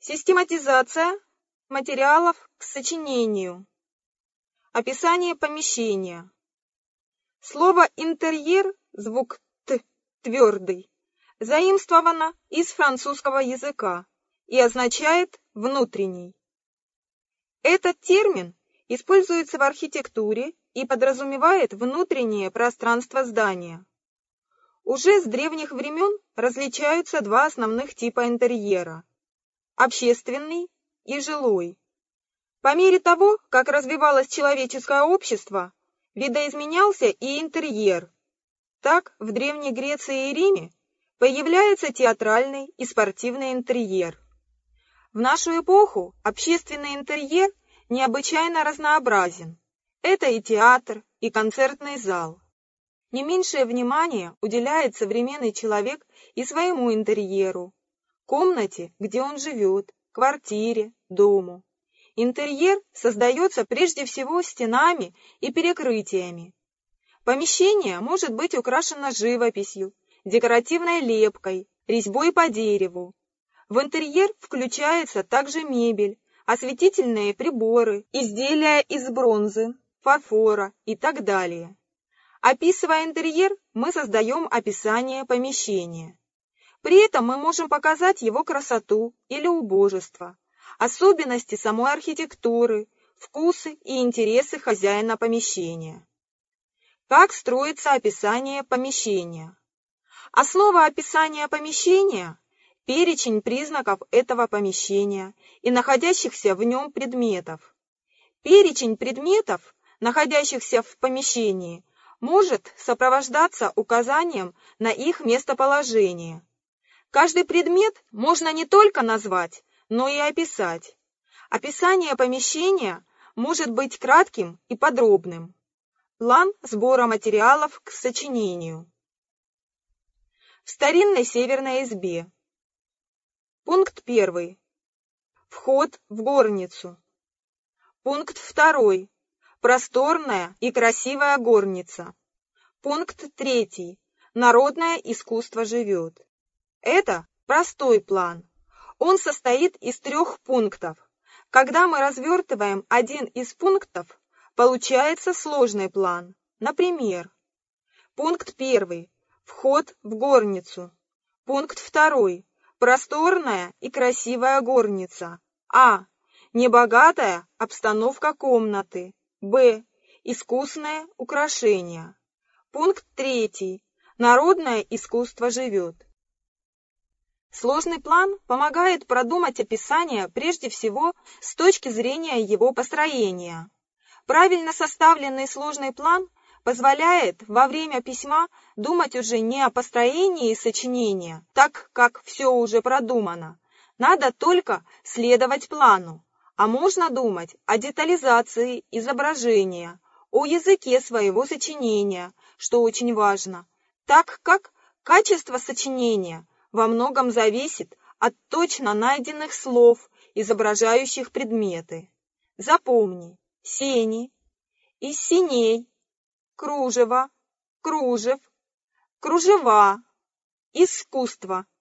Систематизация материалов к сочинению. Описание помещения. Слово «интерьер», звук «т» твердый, заимствовано из французского языка и означает «внутренний». Этот термин используется в архитектуре и подразумевает внутреннее пространство здания. Уже с древних времен различаются два основных типа интерьера – общественный и жилой. По мере того, как развивалось человеческое общество, видоизменялся и интерьер. Так, в Древней Греции и Риме появляется театральный и спортивный интерьер. В нашу эпоху общественный интерьер необычайно разнообразен. Это и театр, и концертный зал. Не меньшее внимание уделяет современный человек и своему интерьеру, комнате, где он живет, квартире, дому. Интерьер создается прежде всего стенами и перекрытиями. Помещение может быть украшено живописью, декоративной лепкой, резьбой по дереву. В интерьер включается также мебель, осветительные приборы, изделия из бронзы, фарфора и так далее. Описывая интерьер, мы создаем описание помещения. При этом мы можем показать его красоту или убожество, особенности самой архитектуры, вкусы и интересы хозяина помещения. Как строится описание помещения? Основа описания помещения – перечень признаков этого помещения и находящихся в нем предметов. Перечень предметов, находящихся в помещении, может сопровождаться указанием на их местоположение. Каждый предмет можно не только назвать, но и описать. Описание помещения может быть кратким и подробным. План сбора материалов к сочинению. В старинной северной избе. Пункт 1. Вход в горницу. Пункт 2. Просторная и красивая горница. Пункт 3. Народное искусство живет. Это простой план. Он состоит из 3 пунктов. Когда мы развертываем один из пунктов, получается сложный план. Например, пункт 1. Вход в горницу. Пункт 2. Просторная и красивая горница. А. Небогатая обстановка комнаты. Б. Искусное украшение. Пункт 3. Народное искусство живет. Сложный план помогает продумать описание прежде всего с точки зрения его построения. Правильно составленный сложный план позволяет во время письма думать уже не о построении сочинения, так как все уже продумано. Надо только следовать плану, а можно думать о детализации изображения, о языке своего сочинения, что очень важно, так как качество сочинения во многом зависит от точно найденных слов, изображающих предметы. Запомни: сени, из синей, кружево, кружев, кружева, искусство,